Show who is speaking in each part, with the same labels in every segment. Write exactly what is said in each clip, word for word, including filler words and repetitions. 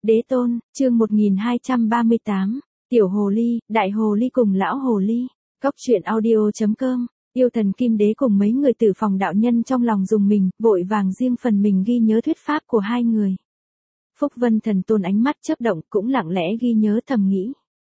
Speaker 1: Đế tôn, chương một nghìn hai trăm ba mươi tám, Tiểu Hồ Ly, Đại Hồ Ly cùng Lão Hồ Ly. Cốc truyện audio chấm com. Yêu thần Kim Đế cùng mấy người tử phòng đạo nhân trong lòng dùng mình, vội vàng riêng phần mình ghi nhớ thuyết pháp của hai người. Phúc Vân Thần Tôn ánh mắt chớp động cũng lặng lẽ ghi nhớ thầm nghĩ.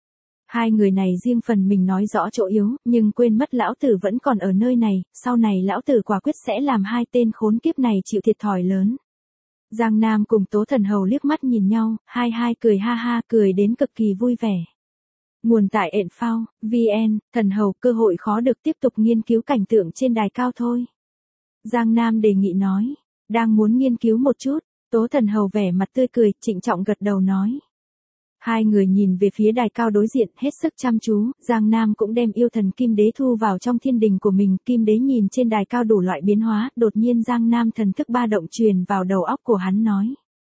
Speaker 1: Hai người này riêng phần mình nói rõ chỗ yếu, nhưng quên mất lão tử vẫn còn ở nơi này, sau này lão tử quả quyết sẽ làm hai tên khốn kiếp này chịu thiệt thòi lớn. Giang Nam cùng Tố Thần Hầu liếc mắt nhìn nhau, hai hai cười ha ha, cười đến cực kỳ vui vẻ. Nguồn tại ện phao, vn, Thần Hầu, cơ hội khó được tiếp tục nghiên cứu cảnh tượng trên đài cao thôi. Giang Nam đề nghị nói, đang muốn nghiên cứu một chút, Tố Thần Hầu vẻ mặt tươi cười, trịnh trọng gật đầu nói. Hai người nhìn về phía đài cao đối diện, hết sức chăm chú, Giang Nam cũng đem yêu thần Kim Đế thu vào trong thiên đình của mình, Kim Đế nhìn trên đài cao đủ loại biến hóa, đột nhiên Giang Nam thần thức ba động truyền vào đầu óc của hắn nói.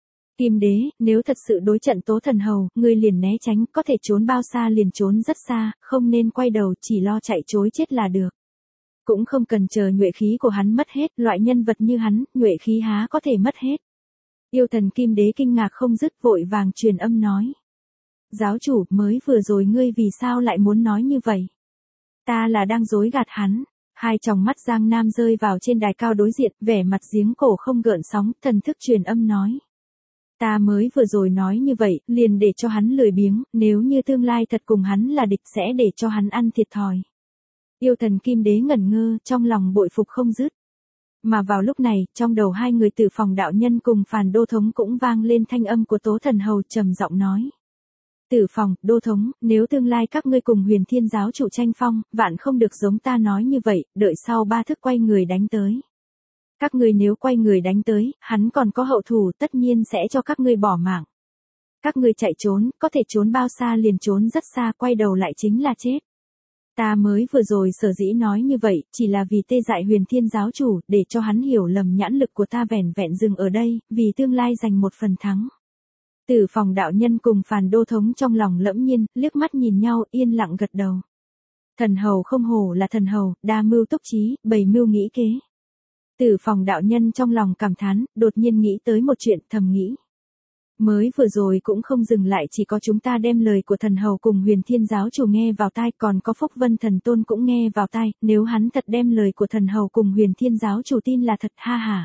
Speaker 1: Kim Đế, nếu thật sự đối trận Tố Thần Hầu, ngươi liền né tránh, có thể trốn bao xa liền trốn rất xa, không nên quay đầu, chỉ lo chạy trối chết là được. Cũng không cần chờ nhuệ khí của hắn mất hết, loại nhân vật như hắn, nhuệ khí há có thể mất hết. Yêu thần Kim Đế kinh ngạc không dứt, vội vàng truyền âm nói. Giáo chủ, mới vừa rồi ngươi vì sao lại muốn nói như vậy? Ta là đang dối gạt hắn. Hai tròng mắt Giang Nam rơi vào trên đài cao đối diện, vẻ mặt giếng cổ không gợn sóng, thần thức truyền âm nói. Ta mới vừa rồi nói như vậy, liền để cho hắn lười biếng, nếu như tương lai thật cùng hắn là địch sẽ để cho hắn ăn thiệt thòi. Yêu thần Kim Đế ngẩn ngơ, trong lòng bội phục không dứt. Mà vào lúc này, trong đầu hai người tử phòng đạo nhân cùng Phàn Đô Thống cũng vang lên thanh âm của Tố Thần Hầu trầm giọng nói. Tử phòng, Đô Thống, nếu tương lai các ngươi cùng Huyền Thiên giáo chủ tranh phong, vạn không được giống ta nói như vậy, đợi sau ba thức quay người đánh tới. Các ngươi nếu quay người đánh tới, hắn còn có hậu thủ, tất nhiên sẽ cho các ngươi bỏ mạng. Các ngươi chạy trốn, có thể trốn bao xa liền trốn rất xa, quay đầu lại chính là chết. Ta mới vừa rồi sở dĩ nói như vậy, chỉ là vì tê dại Huyền Thiên giáo chủ, để cho hắn hiểu lầm nhãn lực của ta vẻn vẹn dừng ở đây, vì tương lai giành một phần thắng. Tử phòng đạo nhân cùng Phàn Đô Thống trong lòng lẫm nhiên, liếc mắt nhìn nhau, yên lặng gật đầu. Thần hầu không hổ là thần hầu, đa mưu túc trí, bày mưu nghĩ kế. Tử phòng đạo nhân trong lòng cảm thán, đột nhiên nghĩ tới một chuyện, thầm nghĩ. Mới vừa rồi cũng không dừng lại, chỉ có chúng ta đem lời của thần hầu cùng Huyền Thiên giáo chủ nghe vào tai, còn có Phúc Vân Thần Tôn cũng nghe vào tai, nếu hắn thật đem lời của thần hầu cùng Huyền Thiên giáo chủ tin là thật, ha ha.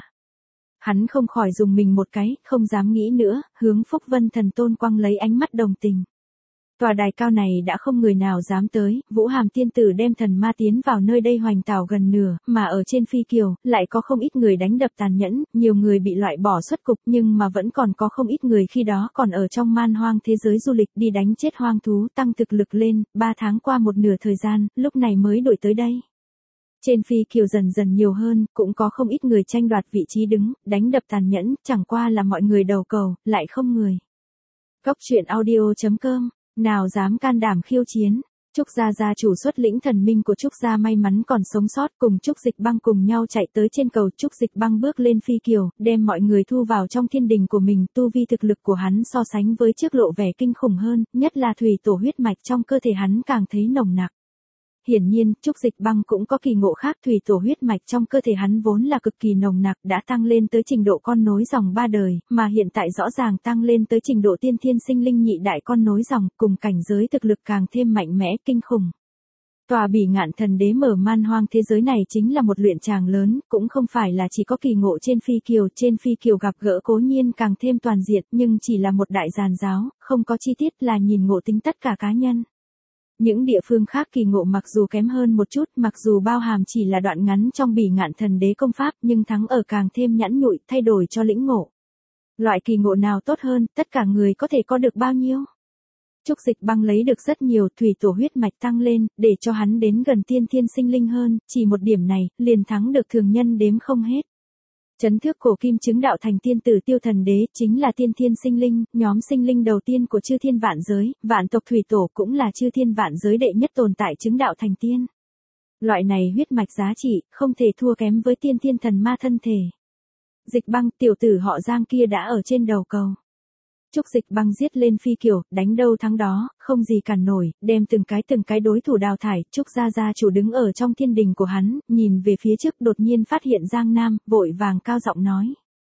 Speaker 1: Hắn không khỏi dùng mình một cái, không dám nghĩ nữa, hướng Phúc Vân Thần Tôn quăng lấy ánh mắt đồng tình. Tòa đài cao này đã không người nào dám tới, Vũ Hàm tiên tử đem thần ma tiến vào nơi đây hoành tảo gần nửa, mà ở trên phi kiều, lại có không ít người đánh đập tàn nhẫn, nhiều người bị loại bỏ xuất cục, nhưng mà vẫn còn có không ít người khi đó còn ở trong man hoang thế giới du lịch đi đánh chết hoang thú, tăng thực lực lên, ba tháng qua một nửa thời gian, lúc này mới đổi tới đây. Trên phi kiều dần dần nhiều hơn, cũng có không ít người tranh đoạt vị trí đứng, đánh đập tàn nhẫn, chẳng qua là mọi người đầu cầu, lại không người. Cốc truyện audio chấm com, nào dám can đảm khiêu chiến. Trúc Gia gia chủ xuất lĩnh thần minh của Trúc Gia may mắn còn sống sót, cùng Trúc Dịch Băng cùng nhau chạy tới trên cầu. Trúc Dịch Băng bước lên phi kiều, đem mọi người thu vào trong thiên đình của mình, tu vi thực lực của hắn so sánh với trước lộ vẻ kinh khủng hơn, nhất là thủy tổ huyết mạch trong cơ thể hắn càng thấy nồng nặc. Hiển nhiên, Trúc Dịch Băng cũng có kỳ ngộ khác, thủy tổ huyết mạch trong cơ thể hắn vốn là cực kỳ nồng nặc, đã tăng lên tới trình độ con nối dòng ba đời, mà hiện tại rõ ràng tăng lên tới trình độ tiên thiên sinh linh nhị đại con nối dòng, cùng cảnh giới thực lực càng thêm mạnh mẽ, kinh khủng. Tòa Bỉ Ngạn Thần Đế mở man hoang thế giới này chính là một luyện tràng lớn, cũng không phải là chỉ có kỳ ngộ trên phi kiều, trên phi kiều gặp gỡ cố nhiên càng thêm toàn diện, nhưng chỉ là một đại giàn giáo, không có chi tiết là nhìn ngộ tính tất cả cá nhân. Những địa phương khác kỳ ngộ mặc dù kém hơn một chút, mặc dù bao hàm chỉ là đoạn ngắn trong Bỉ Ngạn Thần Đế công pháp, nhưng thắng ở càng thêm nhẵn nhụi, thay đổi cho lĩnh ngộ. Loại kỳ ngộ nào tốt hơn, tất cả người có thể có được bao nhiêu? Trúc Dịch Băng lấy được rất nhiều, thủy tổ huyết mạch tăng lên, để cho hắn đến gần tiên thiên sinh linh hơn, chỉ một điểm này, liền thắng được thường nhân đếm không hết. Chấn thước cổ kim chứng đạo thành tiên tử Tiêu Thần Đế, chính là tiên thiên sinh linh, nhóm sinh linh đầu tiên của chư thiên vạn giới, vạn tộc thủy tổ cũng là chư thiên vạn giới đệ nhất tồn tại chứng đạo thành tiên. Loại này huyết mạch giá trị, không thể thua kém với tiên thiên thần ma thân thể. Dịch Băng, tiểu tử họ Giang kia đã ở trên đầu cầu. Trúc Dịch Băng giết lên phi kiều, đánh đâu thắng đó, không gì cản nổi, đem từng cái từng cái đối thủ đào thải. Trúc Gia gia chủ đứng ở trong thiên đình của hắn, nhìn về phía trước đột nhiên phát hiện Giang Nam, vội vàng cao giọng nói.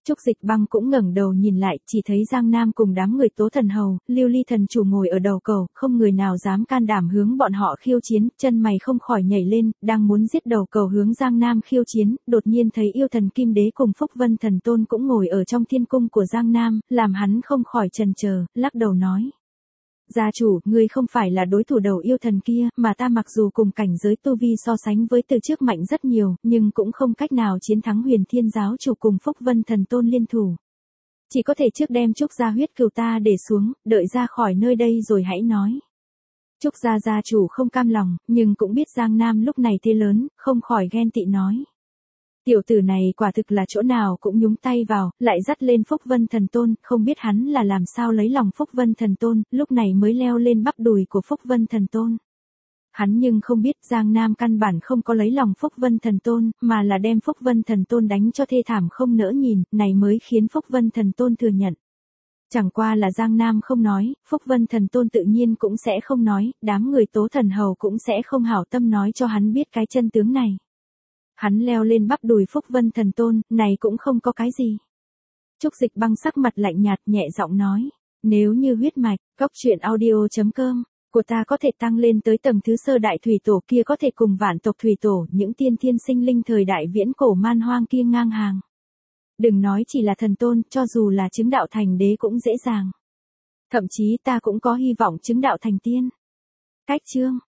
Speaker 1: Trúc Dịch Băng cũng ngẩng đầu nhìn lại, chỉ thấy Giang Nam cùng đám người Tố Thần Hầu, Lưu Ly Thần Chủ ngồi ở đầu cầu, không người nào dám can đảm hướng bọn họ khiêu chiến, chân mày không khỏi nhảy lên, đang muốn giết đầu cầu hướng Giang Nam khiêu chiến, đột nhiên thấy Yêu Thần Kim Đế cùng Phúc Vân Thần Tôn cũng ngồi ở trong thiên cung của Giang Nam, làm hắn không khỏi chần chờ, lắc đầu nói. Gia chủ, ngươi không phải là đối thủ đầu yêu thần kia, mà ta mặc dù cùng cảnh giới tu vi so sánh với từ trước mạnh rất nhiều, nhưng cũng không cách nào chiến thắng Huyền Thiên giáo chủ cùng Phúc Vân Thần Tôn liên thủ. Chỉ có thể trước đem Trúc gia huyết cừu ta để xuống, đợi ra khỏi nơi đây rồi hãy nói. Trúc gia gia chủ không cam lòng, nhưng cũng biết Giang Nam lúc này thế lớn, không khỏi ghen tị nói. Tiểu tử này quả thực là chỗ nào cũng nhúng tay vào, lại dắt lên Phúc Vân Thần Tôn, không biết hắn là làm sao lấy lòng Phúc Vân Thần Tôn, lúc này mới leo lên bắp đùi của Phúc Vân Thần Tôn. Hắn nhưng không biết Giang Nam căn bản không có lấy lòng Phúc Vân Thần Tôn, mà là đem Phúc Vân Thần Tôn đánh cho thê thảm không nỡ nhìn, này mới khiến Phúc Vân Thần Tôn thừa nhận. Chẳng qua là Giang Nam không nói, Phúc Vân Thần Tôn tự nhiên cũng sẽ không nói, đám người Tố Thần Hầu cũng sẽ không hảo tâm nói cho hắn biết cái chân tướng này. Hắn leo lên bắp đùi Phúc Vân Thần Tôn, này cũng không có cái gì. Trúc Dịch Băng sắc mặt lạnh nhạt nhẹ giọng nói, nếu như huyết mạch, cóc truyện audio chấm com của ta có thể tăng lên tới tầng thứ sơ đại thủy tổ kia có thể cùng vạn tộc thủy tổ, những tiên thiên sinh linh thời đại viễn cổ man hoang kia ngang hàng. Đừng nói chỉ là thần tôn, cho dù là chứng đạo thành đế cũng dễ dàng. Thậm chí ta cũng có hy vọng chứng đạo thành tiên. Cách chương